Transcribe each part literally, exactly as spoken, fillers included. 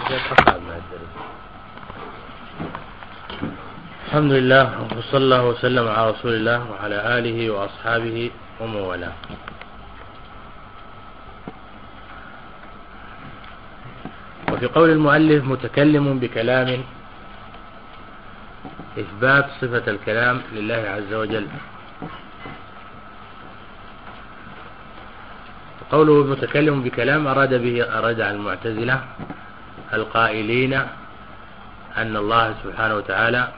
الحمد لله وصلى الله وسلم على رسول الله وعلى آله وأصحابه ومن والاه. وفي قول المؤلف متكلم بكلام إثبات صفة الكلام لله عز وجل. قوله متكلم بكلام أراد به أراد عن المعتزلة القائلين أن الله سبحانه وتعالى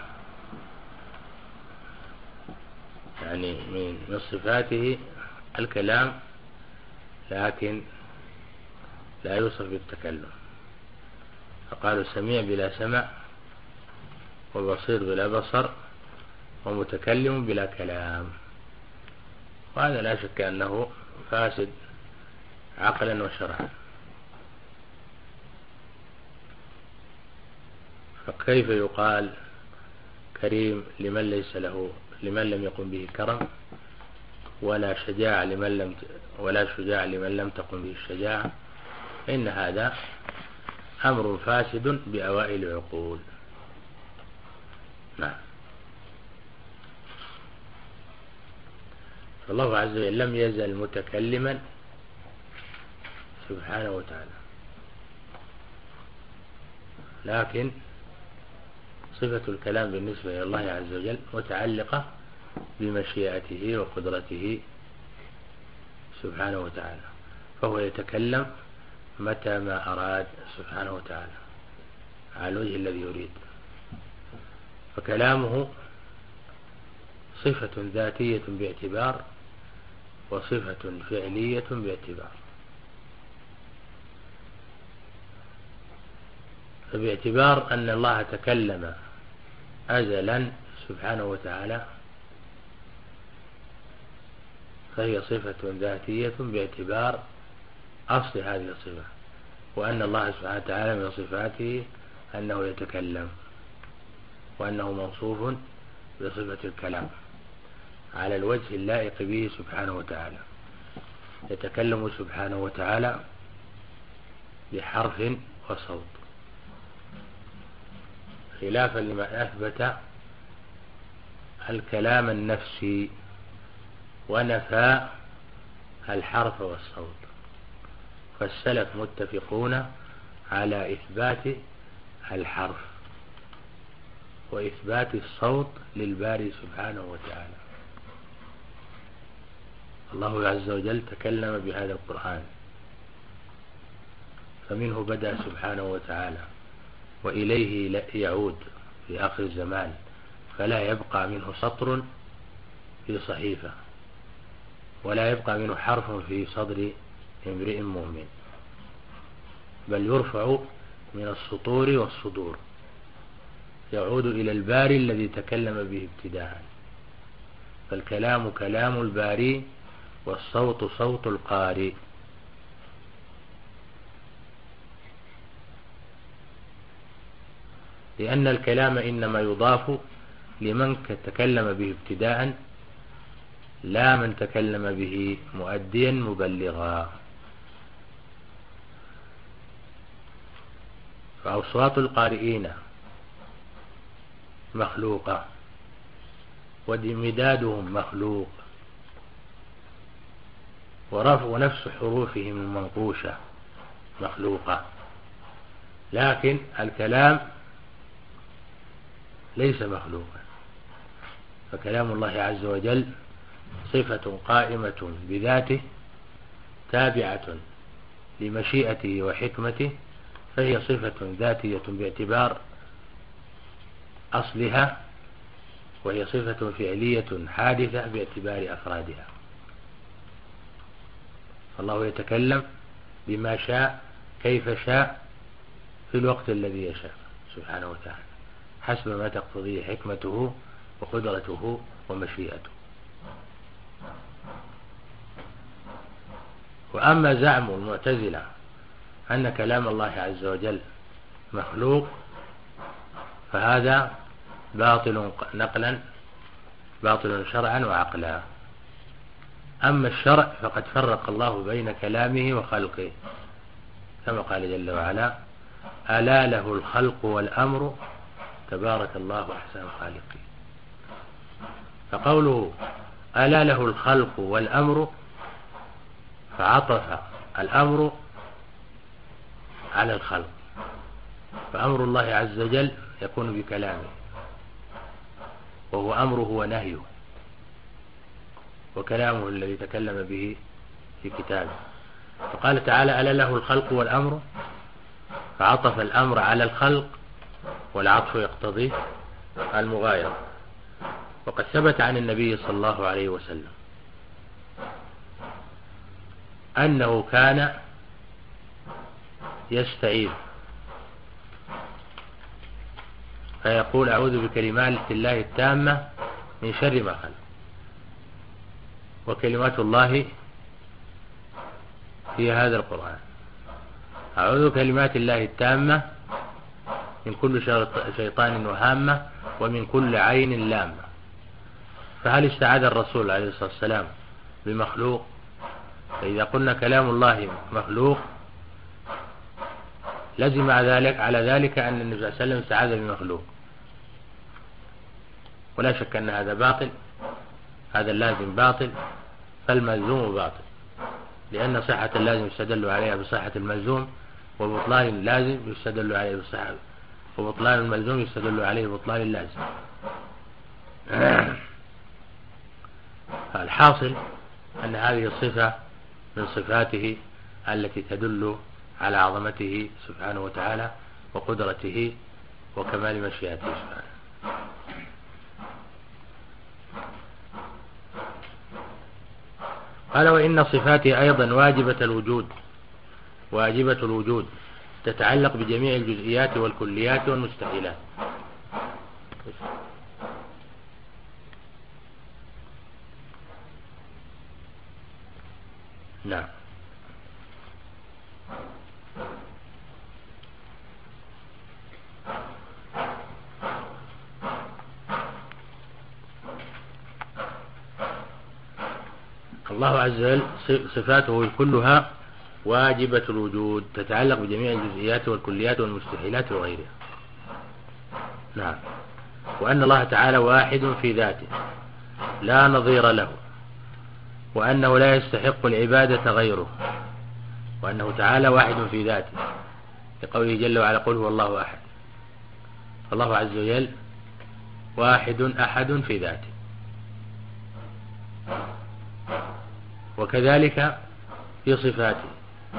يعني من صفاته الكلام لكن لا يوصف بالتكلم، فقالوا سميع بلا سمع وبصير بلا بصر ومتكلم بلا كلام، وهذا لا شك أنه فاسد عقلا وشرعا. فكيف يقال كريم لمن ليس له لمن لم يقم به كرم، ولا شجاع لمن لم ولا شجاع لمن لم تقم به الشجاعة؟ فإن هذا أمر فاسد بأوائل العقول. نعم. فالله عز وجل لم يزل متكلما سبحانه وتعالى، لكن صفة الكلام بالنسبة إلى الله عز وجل متعلقة بمشيئته وقدرته سبحانه وتعالى، فهو يتكلم متى ما أراد سبحانه وتعالى على الوجه الذي يريد. فكلامه صفة ذاتية باعتبار وصفة فعلية باعتبار. فباعتبار أن الله تكلم أزلا سبحانه وتعالى فهي صفة ذاتية باعتبار أصل هذه الصفة، وأن الله سبحانه وتعالى من صفاته أنه يتكلم، وأنه موصوف بصفة الكلام على الوجه اللائق به سبحانه وتعالى. يتكلم سبحانه وتعالى بحرف وصوت، خلافا لما أثبت الكلام النفسي ونفى الحرف والصوت. فالسلف متفقون على إثبات الحرف وإثبات الصوت للباري سبحانه وتعالى. الله عز وجل تكلم بهذا القرآن، فمنه بدأ سبحانه وتعالى وإليه يعود في آخر الزمان، فلا يبقى منه سطر في صحيفة ولا يبقى منه حرف في صدر امرئ مؤمن، بل يرفع من السطور والصدور، يعود إلى الباري الذي تكلم به ابتداء. فالكلام كلام الباري والصوت صوت القارئ. لأن الكلام إنما يضاف لمن تكلم به ابتداء، لا من تكلم به مؤديا مبلغا. فأصوات القارئين مخلوقة ومدادهم مخلوق، ورفع نفس حروفهم المنقوشة مخلوقة، لكن الكلام ليس مخلوقا. فكلام الله عز وجل صفة قائمة بذاته تابعة لمشيئته وحكمته، فهي صفة ذاتية باعتبار أصلها، وهي صفة فعلية حادثة باعتبار أفرادها. الله يتكلم بما شاء كيف شاء في الوقت الذي يشاء سبحانه وتعالى، حسب ما تقتضيه حكمته وقدرته ومشيئته. وأما زعم المعتزلة أن كلام الله عز وجل مخلوق فهذا باطل نقلا باطل شرعا وعقلا. أما الشرع فقد فرق الله بين كلامه وخلقه، كما قال جل وعلا ألا له الخلق والأمر تبارك الله أحسن الخالقين. فقوله ألا له الخلق والأمر فعطف الأمر على الخلق، فأمر الله عز وجل يكون بكلامه، وهو أمره ونهيه، وكلامه الذي تكلم به في كتابه. فقال تعالى ألا له الخلق والأمر، فعطف الأمر على الخلق، والعطف يقتضي المغايرة. وقد ثبت عن النبي صلى الله عليه وسلم أنه كان يستعيذ فيقول أعوذ بكلمات الله التامة من شر ما خلق، وكلمات الله في هذا القرآن، أعوذ بكلمات الله التامة من كل شيطان وهامة ومن كل عين لامة. فهل استعاذ الرسول عليه الصلاة والسلام بمخلوق؟ فإذا قلنا كلام الله مخلوق لزم ذلك على ذلك أن النبي صلى الله عليه وسلم استعاذ بمخلوق، ولا شك أن هذا باطل، هذا اللازم باطل، فالملزوم باطل، لأن صحة اللازم يستدل عليها بصحة الملزوم، وبطلان اللازم يستدل عليه بصحة، وبطلان الملزوم يستدل عليه بطلان اللازم. الحاصل أن هذه الصفة من صفاته التي تدل على عظمته سبحانه وتعالى وقدرته وكمال مشيئته سبحانه. قال وإن صفاته أيضا واجبة الوجود، واجبة الوجود تتعلق بجميع الجزئيات والكليات والمستحيلات. نعم. الله عز وجل صفاته كلها واجبة الوجود تتعلق بجميع الجزئيات والكليات والمستحيلات وغيرها. نعم. وأن الله تعالى واحد في ذاته لا نظير له، وأنه لا يستحق العبادة غيره، وأنه تعالى واحد في ذاته لقوله جل وعلا قل هو الله أحد. الله عز وجل واحد أحد في ذاته، وكذلك في صفاته،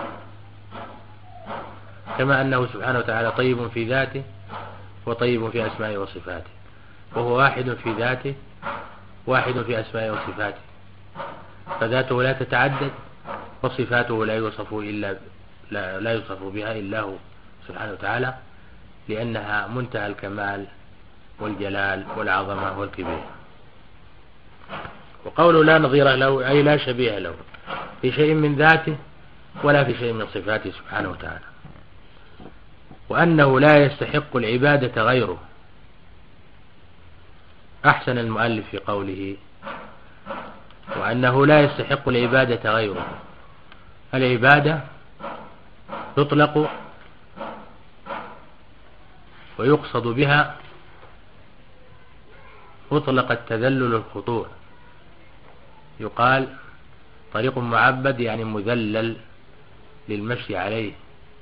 كما أنه سبحانه وتعالى طيب في ذاته وطيب في أسمائه وصفاته، وهو واحد في ذاته واحد في أسمائه وصفاته، فذاته لا تتعدد، وصفاته لا يوصف إلا لا, لا يوصف بها إلا هو سبحانه وتعالى، لأنها منتهى الكمال والجلال والعظمة والكبير. وقوله لا نظير له أي لا شبيه له في شيء من ذاته ولا في شيء من صفاته سبحانه وتعالى. وأنه لا يستحق العبادة غيره. أحسن المؤلف في قوله وأنه لا يستحق العبادة غيره. العبادة تطلق ويقصد بها مطلق التذلل الخضوع، يقال طريق معبد يعني مذلل للمشي عليه.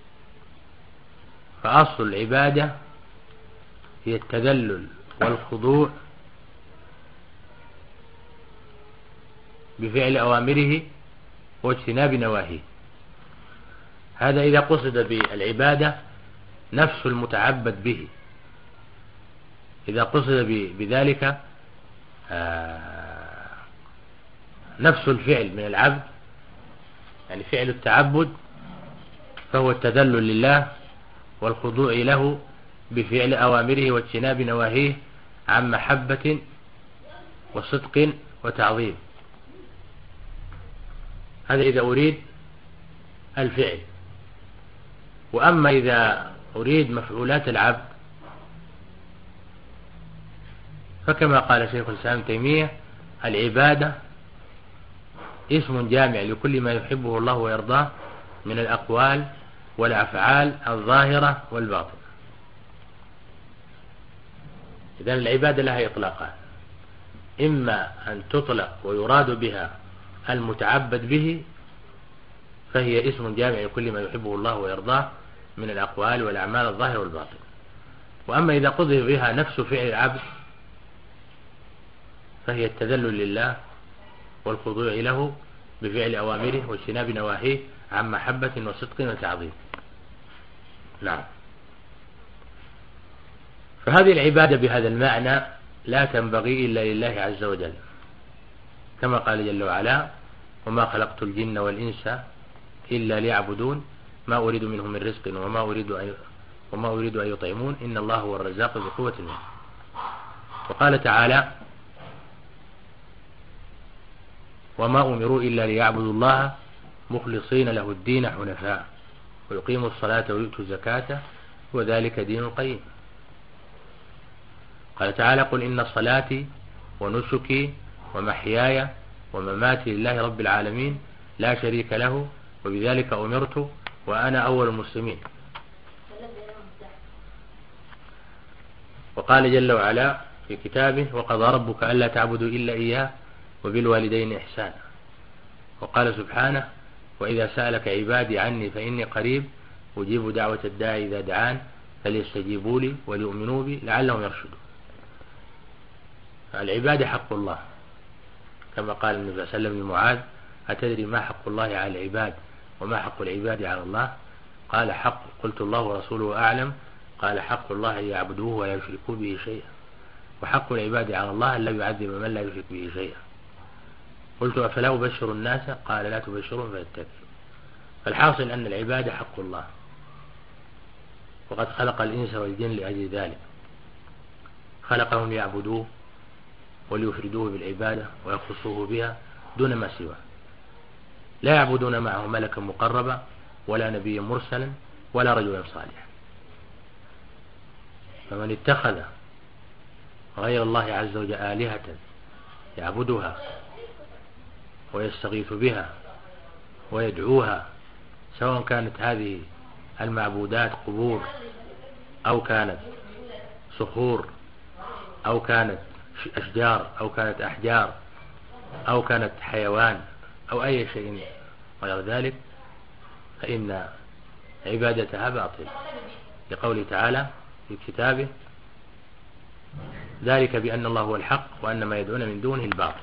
فأصل العبادة هي التذلل والخضوع بفعل أوامره واجتناب نواهيه. هذا إذا قصد بالعبادة نفس المتعبد به، إذا قصد بذلك نفس الفعل من العبد يعني فعل التعبد، فهو التذلل لله والخضوع له بفعل أوامره واجتناب نواهيه عن محبة وصدق وتعظيم. هذا إذا أريد الفعل. وأما إذا أريد مفعولات العبد فكما قال شيخ الإسلام ابن تيمية العبادة اسم جامع لكل ما يحبه الله ويرضاه من الأقوال والأفعال الظاهرة والباطنة. إذن العبادة لها إطلاقان، إما أن تطلق ويراد بها المتعبد به فهي اسم جامع لكل ما يحبه الله ويرضاه من الأقوال والأعمال الظاهرة والباطنة. وأما إذا قضي بها نفس فعل العبد فهي التذلل لله والخضوع له بفعل أوامره واجتناب نواهيه عن محبة وصدق وتعظيم. نعم. فهذه العبادة بهذا المعنى لا تنبغي إلا لله عز وجل، كما قال جل وعلا: وما خلقت الجن والإنس إلا ليعبدون ما أريد منهم من رزق وما أريد أن وما أريد أن يطعمون إن الله هو الرزاق ذو قوة المتين. وقال تعالى: وما أمروا إلا ليعبدوا الله مخلصين له الدين حنفاء ويقيموا الصلاة ويؤتوا الزكاة وذلك دين القيم. قال تعالى: قل إن صلاتي ونسكي ومحياي ومماتي لله رب العالمين لا شريك له وبذلك أمرت وأنا أول المسلمين. وقال جل وعلا في كتابه: وقضى ربك ألا تعبدوا إلا إياه وبالوالدين إحسانا. وقال سبحانه: وإذا سألك عبادي عني فإني قريب أجيب دعوة الداعي إذا دعان فليستجيبوا لي وليؤمنوا بي لعلهم يرشدون. العبادة حق الله، كما قال النبي صلى الله عليه وسلم لمعاذ: أتدري ما حق الله على العباد وما حق العباد على الله؟ قال: حق. قلت: الله ورسوله أعلم. قال: حق الله أن يعبدوه ولا يشركوا به شيئا، وحق العباد على الله أن لا يعذب من لا يشرك به شيئا. قلت: أفلا أبشر الناس؟ قال: لا تبشرهم فيتكلوا. فالحاصل أن العبادة حق الله، وقد خلق الإنس والجن لأجل ذلك، خلقهم ليعبدوه وليفردوه بالعبادة ويخصوه بها دون ما سواه، لا يعبدون معه ملكا مقربا ولا نبيا مرسلا ولا رجلا صالحا. فمن اتخذ غير الله عز وجل آلهة يعبدها ويستغيث بها ويدعوها، سواء كانت هذه المعبودات قبور أو كانت صخور أو كانت أشجار أو كانت أحجار أو كانت حيوان أو أي شيء غير ذلك، فإن عبادتها باطل، لقوله تعالى في كتابه: ذلك بأن الله هو الحق وأن ما يدعون من دونه الباطل.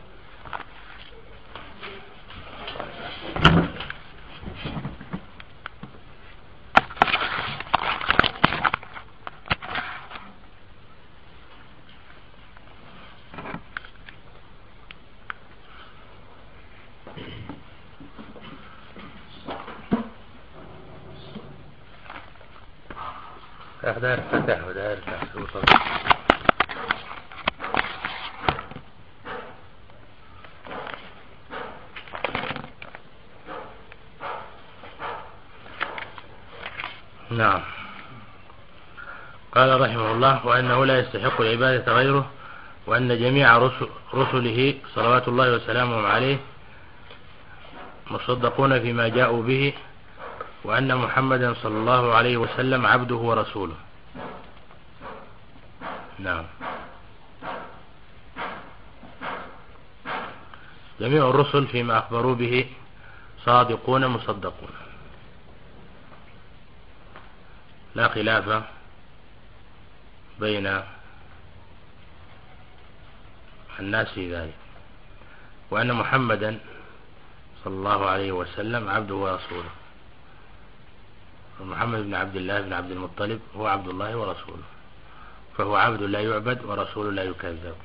داير فتح وداير تحت. نعم. قال رحمه الله: وأنه لا يستحق العبادة غيره، وأن جميع رسل رسله صلوات الله وسلامه عليه مصدقون فيما جاءوا به، وأن محمدا صلى الله عليه وسلم عبده ورسوله. نعم. جميع الرسل فيما أخبروا به صادقون مصدقون، لا خلاف بين الناس في ذلك، وأن محمدا صلى الله عليه وسلم عبده ورسوله. ومحمد بن عبد الله بن عبد المطلب هو عبد الله ورسوله، فهو عبد لا يعبد ورسول لا يكذب،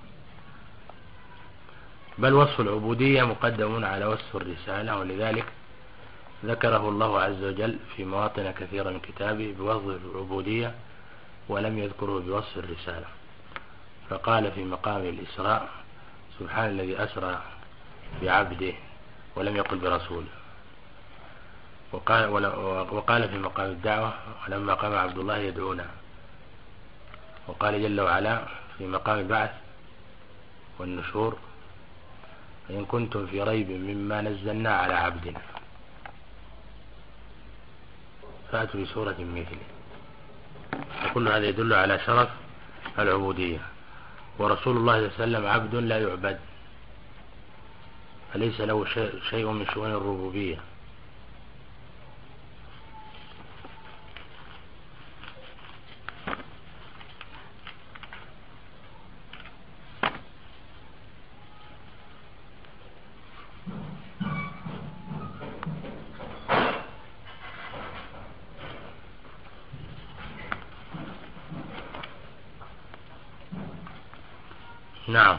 بل وصف العبودية مقدم على وصف الرسالة، ولذلك ذكره الله عز وجل في مواطن كثيرة من كتابه بوصف العبودية ولم يذكره بوصف الرسالة. فقال في مقام الإسراء: سبحان الذي أسرى بعبده ولم يقل برسوله. وقال, وقال في مقام الدعوة: ولما قام عبد الله يدعونا. وقال جل وعلا في مقام البعث والنشور: إن كنتم في ريب مما نزلنا على عبدنا. فأتوا بسورة مثله. فكل هذا يدل على شرف العبودية. ورسول الله صلى الله عليه وسلم عبد لا يعبد، فليس له شيء من شؤون الربوبية. نعم،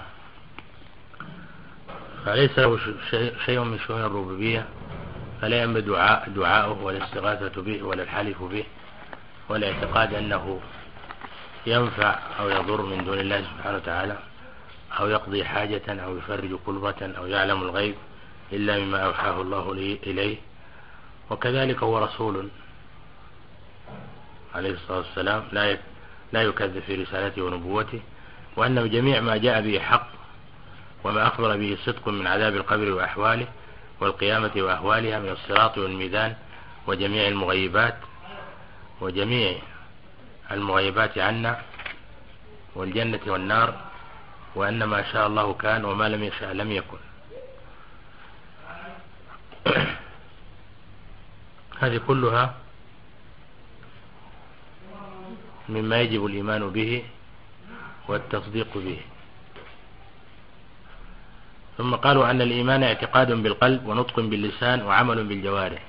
فليس له شيء من شؤون الربوبية، فلا ينبغي دعاء دعاؤه ولا الاستغاثة به ولا الحلف به ولا اعتقاد أنه ينفع أو يضر من دون الله سبحانه وتعالى، أو يقضي حاجة أو يفرج كربة أو يعلم الغيب إلا مما أوحاه الله إليه. وكذلك هو رسول عليه الصلاة والسلام لا يكذب في رسالته ونبوته، وأنه جميع ما جاء به حق، وما أخبر به صدق من عذاب القبر وأحواله والقيامة وأهوالها من الصراط والميزان وجميع المغيبات وجميع المغيبات عنا والجنة والنار، وأن ما شاء الله كان وما لم يشاء لم يكن. هذه كلها مما يجب الإيمان به والتصديق به. ثم قالوا أن الإيمان اعتقاد بالقلب ونطق باللسان وعمل بالجوارح.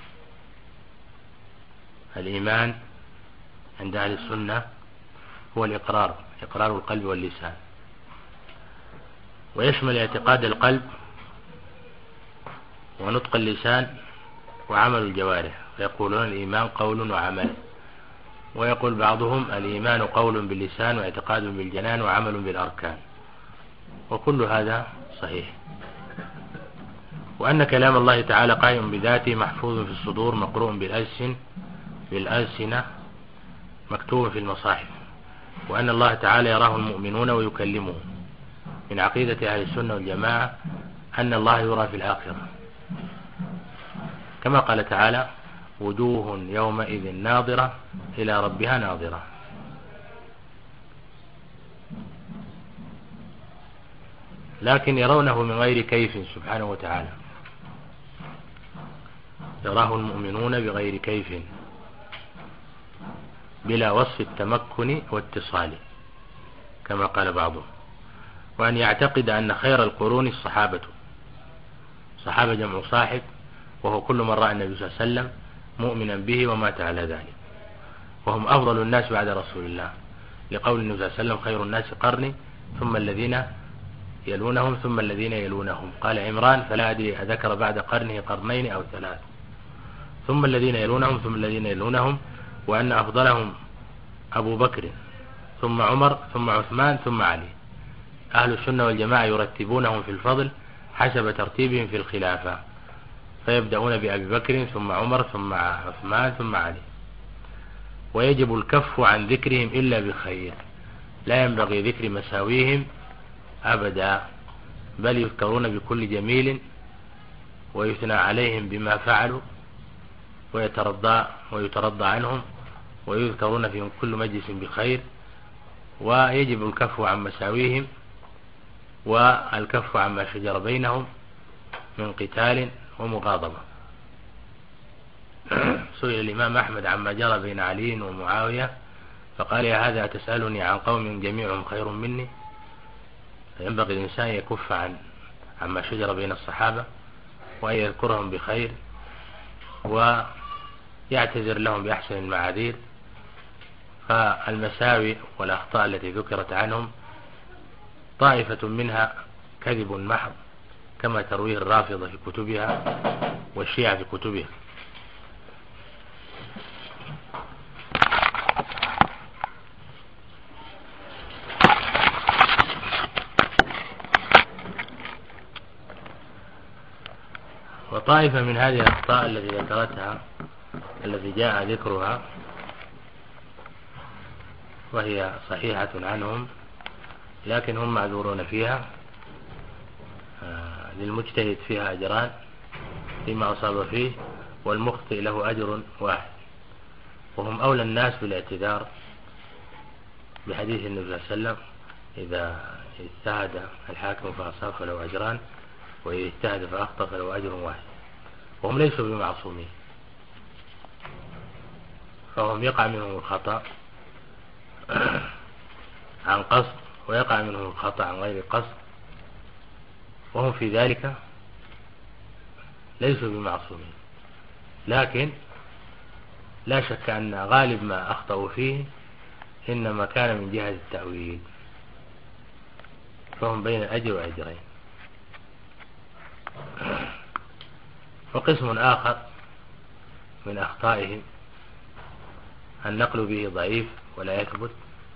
الإيمان عند أهل السنة هو الإقرار، إقرار القلب واللسان، ويشمل اعتقاد القلب ونطق اللسان وعمل الجوارح، فيقولون الإيمان قول وعمل. ويقول بعضهم الإيمان قول باللسان واعتقاد بالجنان وعمل بالأركان، وكل هذا صحيح. وأن كلام الله تعالى قائم بذاته محفوظ في الصدور مقروء بالألسن بالألسنة مكتوب في المصاحف، وأن الله تعالى يراه المؤمنون ويكلمه. من عقيدة أهل السنة والجماعة أن الله يرى في الآخرة، كما قال تعالى وجوه يومئذ ناظرة إلى ربها ناظرة. لكن يرونه من غير كيف سبحانه وتعالى، يراه المؤمنون بغير كيف بلا وصف التمكن واتصال كما قال بعضهم. وأن يعتقد أن خير القرون الصحابة، صحابة جمع صاحب، وهو كل من رأى النبي صلى الله عليه وسلم مؤمنا به ومات على ذلك، وهم أفضل الناس بعد رسول الله، لقول النبي صلى الله عليه وسلم خير الناس قرني ثم الذين يلونهم ثم الذين يلونهم. قال عمران فلا أدري أذكر بعد قرنه قرنين أو ثلاث، ثم الذين يلونهم ثم الذين يلونهم، وأن أفضلهم أبو بكر ثم عمر ثم عثمان ثم علي. أهل السنة والجماعة يرتبونهم في الفضل حسب ترتيبهم في الخلافة، فيبدأون بأبي بكر ثم عمر ثم عثمان ثم علي. ويجب الكف عن ذكرهم إلا بخير، لا ينبغي ذكر مساويهم أبدا، بل يذكرون بكل جميل ويثنى عليهم بما فعلوا ويترضى ويترضى عنهم، ويذكرون في كل مجلس بخير. ويجب الكف عن مساويهم والكف عما شجر بينهم من قتال ومغاضبة. سئل الإمام أحمد عما جرى بين علي ومعاوية فقال يا هذا تسألني عن قوم جميعهم خير مني؟ فينبغي الإنسان يكف عن عما شجر بين الصحابة وأن يذكرهم بخير ويعتذر لهم بأحسن المعاذير. فالمساوي والأخطاء التي ذكرت عنهم طائفة منها كذب محض كما ترويه الرافضة في كتبها والشيعة في كتبها. وطائفة من هذه الأخطاء التي ذكرتها التي جاء ذكرها وهي صحيحة عنهم لكن هم معذورون فيها، للمجتهد فيها أجران فيما أصاب فيه، والمخطئ له أجر واحد. وهم أولى الناس بالاعتذار بحديث النبي صلى الله عليه وسلم: إذا اجتهد الحاكم فأصاب فله أجران، وإذا اجتهد فأخطأ فله أجر واحد. وهم ليسوا بمعصومين، فهم يقع منهم الخطأ عن قصد، ويقع منهم الخطأ عن غير قصد، وهم في ذلك ليسوا بمعصومين. لكن لا شك أن غالب ما أخطأوا فيه إنما كان من جهة التأويل، فهم بين الأجر وأجرين. وقسم آخر من أخطائهم النقل به ضعيف ولا يثبت،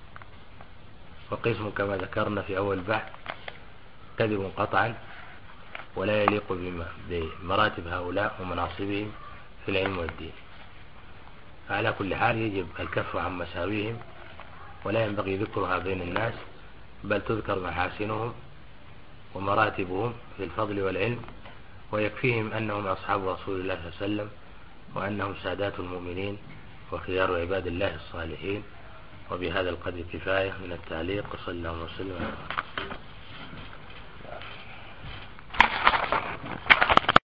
وقسم كما ذكرنا في أول بحث كذب قطعا ولا يليق بمراتب هؤلاء ومناصبهم في العلم والدين. على كل حال يجب الكف عن مساويهم، ولا ينبغي ذكرها بين الناس، بل تذكر محاسنهم ومراتبهم في الفضل والعلم، ويكفيهم أنهم أصحاب رسول الله صلى الله عليه وسلم، وأنهم سادات المؤمنين وخيار عباد الله الصالحين. وبهذا القدر كفاية من التعليق، وصلى الله وسلم على